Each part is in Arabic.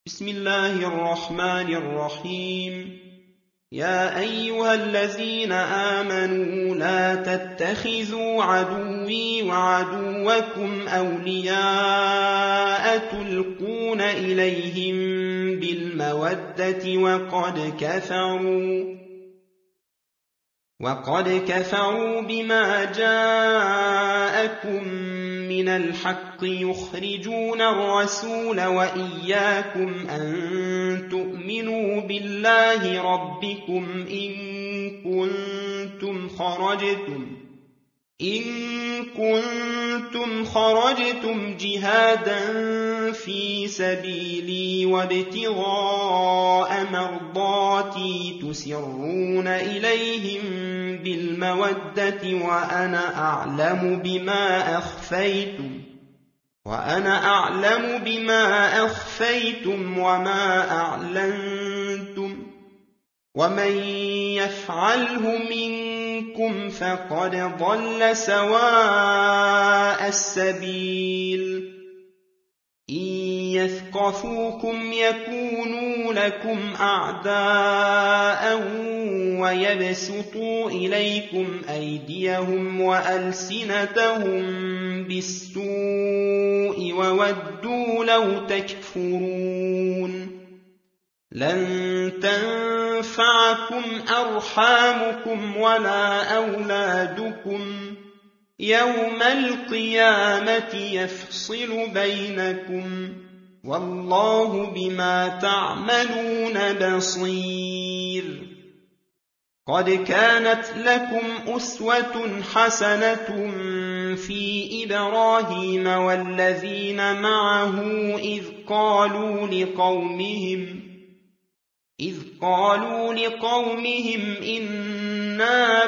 بسم الله الرحمن الرحيم. يا أيها الذين آمنوا لا تتخذوا عدوي وعدوكم أولياء تلقون إليهم بالمودة وقد كفروا بما جاءكم من الحق يخرجون الرسول وإياكم أن تؤمنوا بالله ربكم إن كنتم خرجتم جهادا في سبيلي وابتغاء مرضاتي تسرون إليهم بالمودة وأنا أعلم بما أخفيتم وما أعلنتم ومن يفعله منكم فقد ضل سواء السبيل. إن يثقفوكم يكونوا لكم أعداء ويبسطوا إليكم أيديهم وألسنتهم بالسوء وودوا لو تكفرون. لن تنفعكم أرحامكم ولا أولادكم يوم القيامة يفصل بينكم والله بما تعملون بصير. قد كانت لكم أسوة حسنة في إبراهيم والذين معه إذ قالوا لقومهم إنا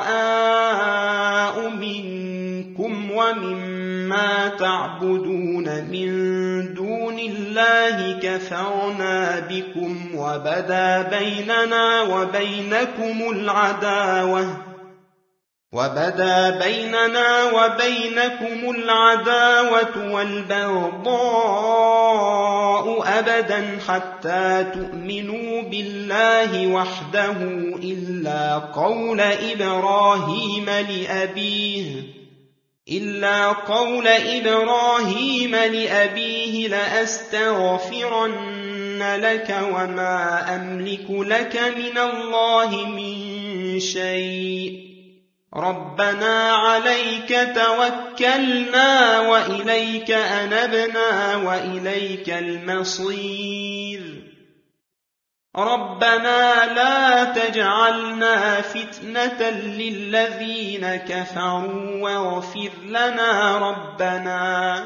براء منكم ومما تعبدون من دون الله كفرنا بكم وبدا بيننا وبينكم العداوة والبغضاء أبدا حتى تؤمنوا بالله وحده إلا قول إبراهيم لأبيه لأستغفرن لك وما أملك لك من الله من شيء ربنا عليك توكلنا وإليك أنبنا وإليك المصير. ربنا لا تجعلنا فتنة للذين كفروا واغفر لنا ربنا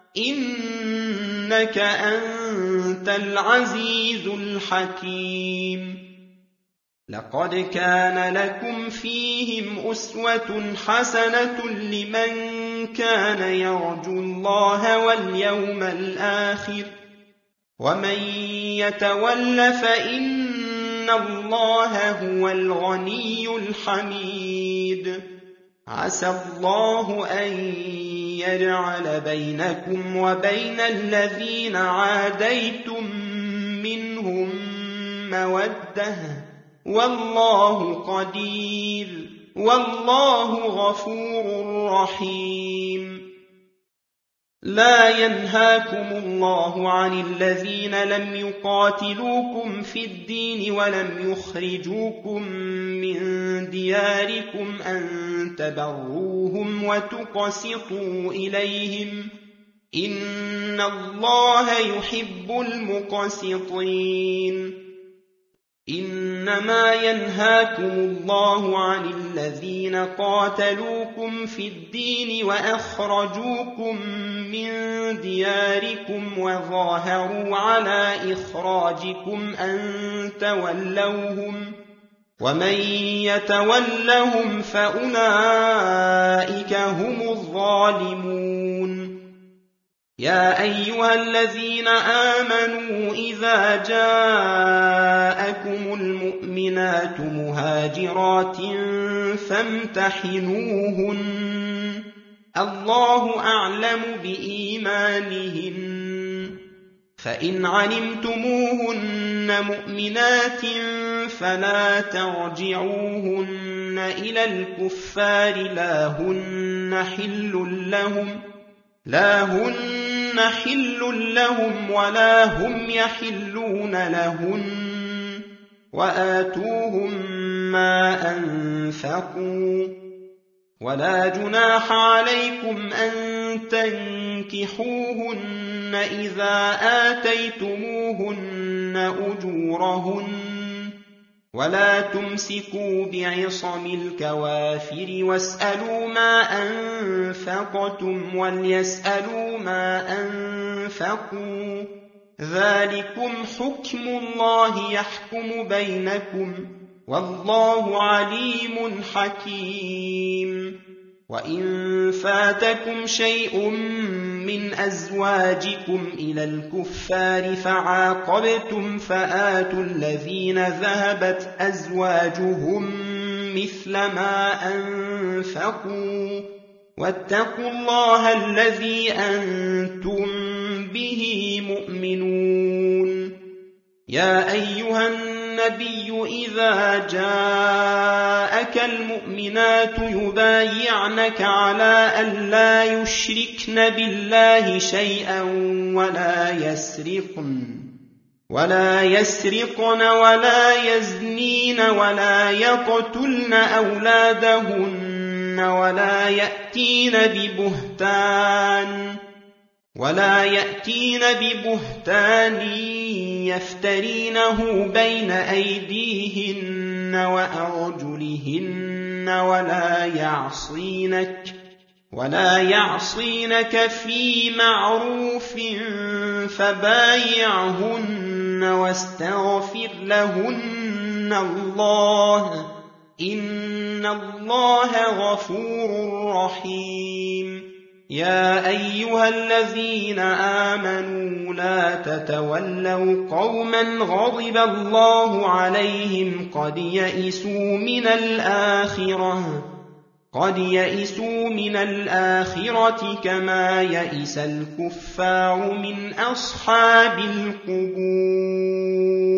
إنك أنت العزيز الحكيم. لقد كان لكم فيهم أسوة حسنة لمن كان يرجو الله واليوم الآخر ومن يتول فإن الله هو الغني الحميد. عسى الله أن يجعل بينكم وبين الذين عاديتم منهم مودة والله قدير والله غفور رحيم. لا ينهاكم الله عن الذين لم يقاتلوكم في الدين ولم يخرجوكم من دياركم أن تبروهم وتقسطوا إليهم إن الله يحب المقسطين. إنما ينهاكم الله عن الذين قاتلوكم في الدين وأخرجوكم من دياركم وظاهروا على إخراجكم أن تولوهم ومن يتولهم فأولئك هم الظالمون. يا أيها الذين آمنوا إذا جاءكم المؤمنات مهاجرات فامتحنوهن الله أعلم بإيمانهن فإن علمتموهن مؤمنات فلا ترجعوهن إلى الكفار لا هن حل لهم ولا هم يحلون لهن وآتوهم ما أنفقوا ولا جناح عليكم أن تنكحوهن إذا آتيتموهن أجورهن ولا تمسكوا بعصم الكوافر واسألوا ما أنفقتم وليسألوا ما أنفقوا ذلكم حكم الله يحكم بينكم والله عليم حكيم وإن فاتكم شيء من أزواجكم إلى الكفار فعاقبتم فآتوا الذين ذهبت أزواجهم مثل ما أنفقوا واتقوا الله الذي أنتم به مؤمنون يا أيها النبي إذا جاءك المؤمنات يبايعنك على أن لا يشركن بالله شيئا ولا يسرقن ولا يزنين ولا يقتلن أولادهن ولا يأتين ببهتان يفترينه بين أيديهن وأرجلهن ولا يعصينك في معروف فبايعهن واستغفر لهن الله إن الله غفور رحيم يا أيها الذين آمنوا لا تتولوا قوما غضب الله عليهم قد يئسوا من الآخرة كما يئس الكفار من أصحاب القبور